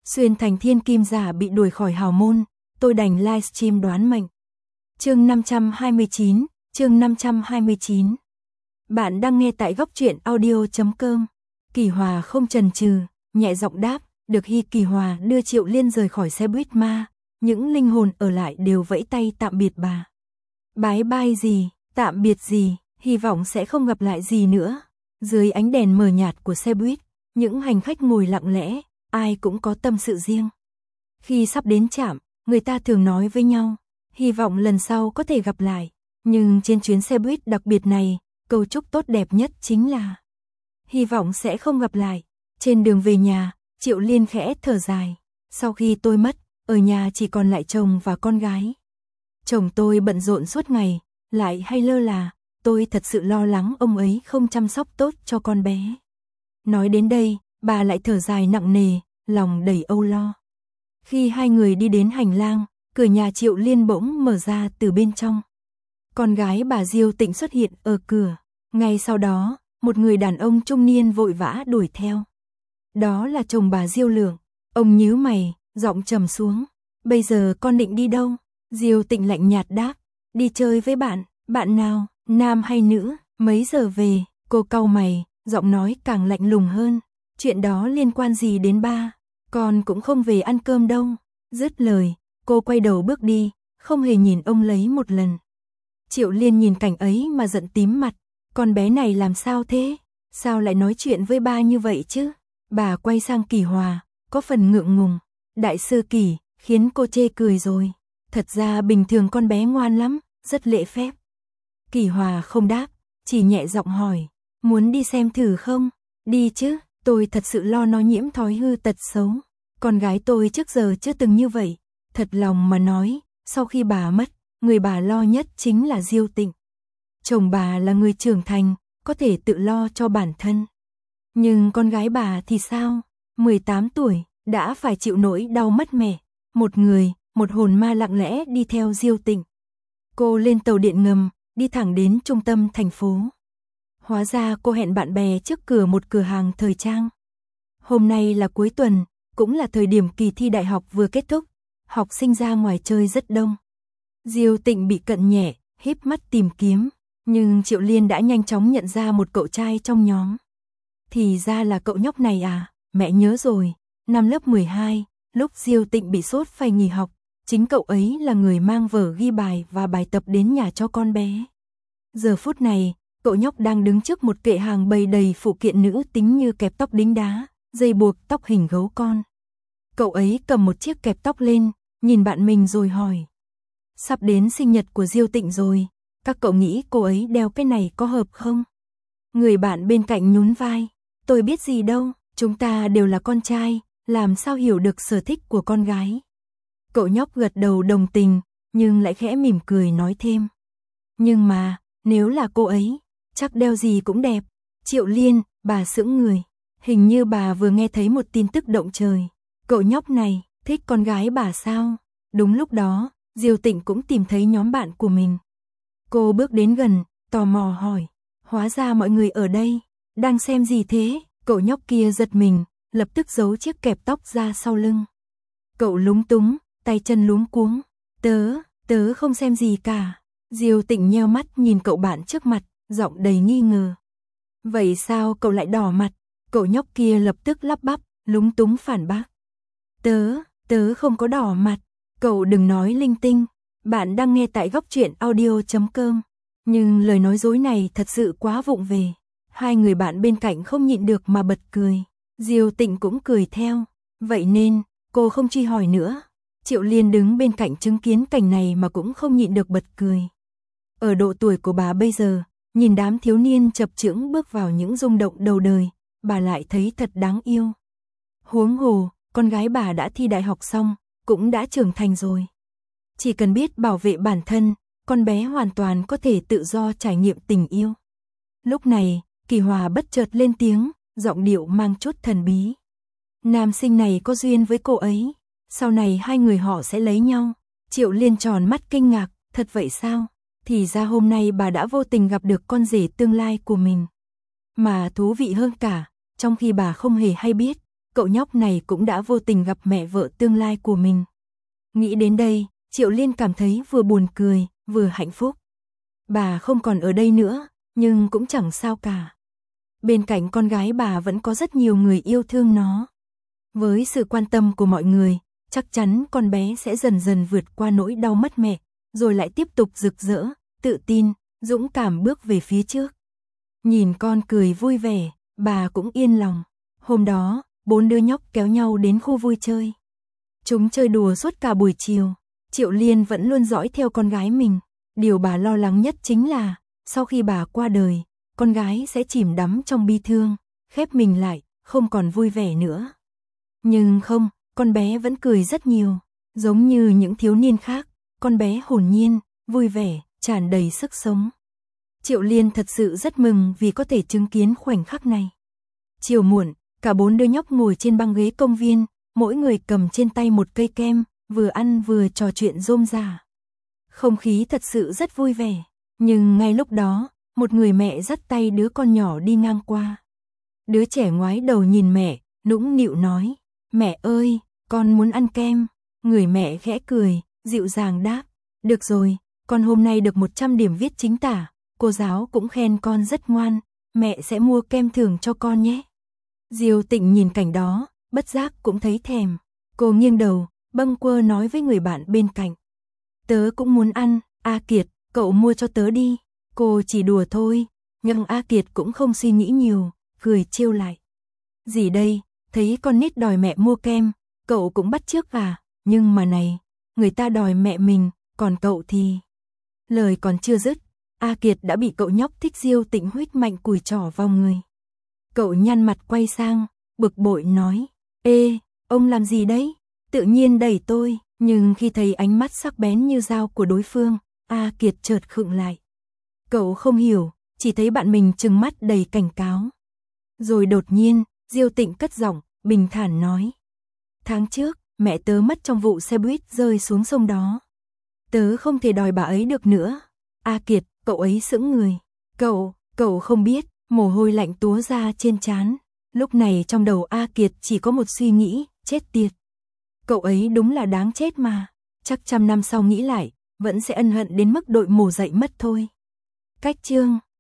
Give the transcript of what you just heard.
Xuyên thành thiên kim giả bị đuổi khỏi hào môn, tôi đành livestream đoán mệnh. Chương 529, chương 529. Bạn đang nghe tại góc truyện audio.com. Kỳ Hòa không chần chừ, nhẹ giọng đáp, được. Khi Kỳ Hòa đưa Triệu Liên rời khỏi xe buýt ma, những linh hồn ở lại đều vẫy tay tạm biệt bà. Bái bai gì, tạm biệt gì, hy vọng sẽ không gặp lại gì nữa. Dưới ánh đèn mờ nhạt của xe buýt, những hành khách ngồi lặng lẽ, ai cũng có tâm sự riêng. Khi sắp đến trạm, người ta thường nói với nhau, hy vọng lần sau có thể gặp lại. Nhưng trên chuyến xe buýt đặc biệt này, câu chúc tốt đẹp nhất chính là hy vọng sẽ không gặp lại. Trên đường về nhà, Triệu Liên khẽ thở dài. Sau khi tôi mất, ở nhà chỉ còn lại chồng và con gái. Chồng tôi bận rộn suốt ngày, lại hay lơ là, tôi thật sự lo lắng ông ấy không chăm sóc tốt cho con bé. Nói đến đây, bà lại thở dài nặng nề, lòng đầy âu lo. Khi hai người đi đến hành lang, cửa nhà Triệu Liên bỗng mở ra từ bên trong. Con gái bà Diêu Tịnh xuất hiện ở cửa. Ngay sau đó, một người đàn ông trung niên vội vã đuổi theo. Đó là chồng bà Diêu Lượng. Ông nhíu mày, giọng trầm xuống. Bây giờ con định đi đâu? Diêu Tịnh lạnh nhạt đáp. Đi chơi với bạn. Bạn nào, nam hay nữ? Mấy giờ về? Cô cau mày, giọng nói càng lạnh lùng hơn. Chuyện đó liên quan gì đến ba? Con cũng không về ăn cơm đâu. Dứt lời, cô quay đầu bước đi, không hề nhìn ông lấy một lần. Triệu Liên nhìn cảnh ấy mà giận tím mặt. Con bé này làm sao thế? Sao lại nói chuyện với ba như vậy chứ? Bà quay sang Kỳ Hòa, có phần ngượng ngùng. Đại sư Kỳ, khiến cô chê cười rồi. Thật ra bình thường con bé ngoan lắm, rất lễ phép. Kỳ Hòa không đáp, chỉ nhẹ giọng hỏi, muốn đi xem thử không? Đi chứ, tôi thật sự lo nó nhiễm thói hư tật xấu. Con gái tôi trước giờ chưa từng như vậy. Thật lòng mà nói, sau khi bà mất, người bà lo nhất chính là Diêu Tịnh. Chồng bà là người trưởng thành, có thể tự lo cho bản thân. Nhưng con gái bà thì sao? 18 tuổi, đã phải chịu nỗi đau mất mẹ. Một hồn ma lặng lẽ đi theo Diêu Tịnh. Cô lên tàu điện ngầm, đi thẳng đến trung tâm thành phố. Hóa ra cô hẹn bạn bè trước cửa một cửa hàng thời trang. Hôm nay là cuối tuần, cũng là thời điểm kỳ thi đại học vừa kết thúc. Học sinh ra ngoài chơi rất đông. Diêu Tịnh bị cận nhẹ, híp mắt tìm kiếm. Nhưng Triệu Liên đã nhanh chóng nhận ra một cậu trai trong nhóm. Thì ra là cậu nhóc này à, mẹ nhớ rồi. Năm lớp 12, lúc Diêu Tịnh bị sốt phải nghỉ học, chính cậu ấy là người mang vở ghi bài và bài tập đến nhà cho con bé. Giờ phút này, cậu nhóc đang đứng trước một kệ hàng bày đầy phụ kiện nữ tính như kẹp tóc đính đá, dây buộc tóc hình gấu con. Cậu ấy cầm một chiếc kẹp tóc lên, nhìn bạn mình rồi hỏi. Sắp đến sinh nhật của Diêu Tịnh rồi, các cậu nghĩ cô ấy đeo cái này có hợp không? Người bạn bên cạnh nhún vai. Tôi biết gì đâu, chúng ta đều là con trai, làm sao hiểu được sở thích của con gái. Cậu nhóc gật đầu đồng tình, nhưng lại khẽ mỉm cười nói thêm. Nhưng mà, nếu là cô ấy, chắc đeo gì cũng đẹp. Triệu Liên, bà sững người. Hình như bà vừa nghe thấy một tin tức động trời. Cậu nhóc này, thích con gái bà sao? Đúng lúc đó, Diêu Tịnh cũng tìm thấy nhóm bạn của mình. Cô bước đến gần, tò mò hỏi. Hóa ra mọi người ở đây, đang xem gì thế? Cậu nhóc kia giật mình, lập tức giấu chiếc kẹp tóc ra sau lưng. Cậu lúng túng, tay chân luống cuống. Tớ không xem gì cả. Diêu Tịnh nheo mắt nhìn cậu bạn trước mặt, giọng đầy nghi ngờ. Vậy sao cậu lại đỏ mặt? Cậu nhóc kia lập tức lắp bắp, lúng túng phản bác. Tớ không có đỏ mặt. Cậu đừng nói linh tinh. Bạn đang nghe tại góc truyện audio.com. Nhưng lời nói dối này thật sự quá vụng về. Hai người bạn bên cạnh không nhịn được mà bật cười. Diêu Tịnh cũng cười theo. Vậy nên, cô không truy hỏi nữa. Triệu Liên đứng bên cạnh chứng kiến cảnh này mà cũng không nhịn được bật cười. Ở độ tuổi của bà bây giờ, nhìn đám thiếu niên chập chững bước vào những rung động đầu đời, bà lại thấy thật đáng yêu. Huống hồ, con gái bà đã thi đại học xong, cũng đã trưởng thành rồi. Chỉ cần biết bảo vệ bản thân, con bé hoàn toàn có thể tự do trải nghiệm tình yêu. Lúc này, Kỳ Hòa bất chợt lên tiếng, giọng điệu mang chút thần bí. Nam sinh này có duyên với cô ấy, sau này hai người họ sẽ lấy nhau. Triệu Liên tròn mắt kinh ngạc, thật vậy sao? Thì ra hôm nay bà đã vô tình gặp được con rể tương lai của mình. Mà thú vị hơn cả, trong khi bà không hề hay biết, cậu nhóc này cũng đã vô tình gặp mẹ vợ tương lai của mình. Nghĩ đến đây, Triệu Liên cảm thấy vừa buồn cười, vừa hạnh phúc. Bà không còn ở đây nữa, nhưng cũng chẳng sao cả. Bên cạnh con gái bà vẫn có rất nhiều người yêu thương nó. Với sự quan tâm của mọi người, chắc chắn con bé sẽ dần dần vượt qua nỗi đau mất mẹ, rồi lại tiếp tục rực rỡ, tự tin, dũng cảm bước về phía trước. Nhìn con cười vui vẻ, bà cũng yên lòng. Hôm đó, 4 đứa nhóc kéo nhau đến khu vui chơi. Chúng chơi đùa suốt cả buổi chiều. Triệu Liên vẫn luôn dõi theo con gái mình. Điều bà lo lắng nhất chính là, sau khi bà qua đời, con gái sẽ chìm đắm trong bi thương, khép mình lại, không còn vui vẻ nữa. Nhưng không, con bé vẫn cười rất nhiều. Giống như những thiếu niên khác, con bé hồn nhiên, vui vẻ, tràn đầy sức sống. Triệu Liên thật sự rất mừng vì có thể chứng kiến khoảnh khắc này. Chiều muộn, cả 4 đứa nhóc ngồi trên băng ghế công viên, mỗi người cầm trên tay một cây kem, vừa ăn vừa trò chuyện rôm rả. Không khí thật sự rất vui vẻ, nhưng ngay lúc đó, một người mẹ dắt tay đứa con nhỏ đi ngang qua. Đứa trẻ ngoái đầu nhìn mẹ, nũng nịu nói, mẹ ơi, con muốn ăn kem. Người mẹ khẽ cười, dịu dàng đáp, được rồi, con hôm nay được 100 điểm viết chính tả, cô giáo cũng khen con rất ngoan, mẹ sẽ mua kem thưởng cho con nhé. Diêu Tịnh nhìn cảnh đó, bất giác cũng thấy thèm. Cô nghiêng đầu, bâng quơ nói với người bạn bên cạnh. Tớ cũng muốn ăn, A Kiệt, cậu mua cho tớ đi. Cô chỉ đùa thôi, nhưng A Kiệt cũng không suy nghĩ nhiều, cười trêu lại. Gì đây, thấy con nít đòi mẹ mua kem, cậu cũng bắt chước à, nhưng mà này, người ta đòi mẹ mình, còn cậu thì... Lời còn chưa dứt, A Kiệt đã bị cậu nhóc thích Diêu Tịnh huých mạnh cùi trỏ vào người. Cậu nhăn mặt quay sang, bực bội nói, ê, ông làm gì đấy? Tự nhiên đẩy tôi, nhưng khi thấy ánh mắt sắc bén như dao của đối phương, A Kiệt chợt khựng lại. Cậu không hiểu, chỉ thấy bạn mình trừng mắt đầy cảnh cáo. Rồi đột nhiên, Diêu Tịnh cất giọng, bình thản nói. Tháng trước, mẹ tớ mất trong vụ xe buýt rơi xuống sông đó. Tớ không thể đòi bà ấy được nữa. A Kiệt, cậu ấy sững người. Cậu không biết, mồ hôi lạnh túa ra trên trán. Lúc này trong đầu A Kiệt chỉ có một suy nghĩ, chết tiệt. Cậu ấy đúng là đáng chết mà. Chắc 100 năm sau nghĩ lại, vẫn sẽ ân hận đến mức đội mồ dậy mất thôi. Cách chương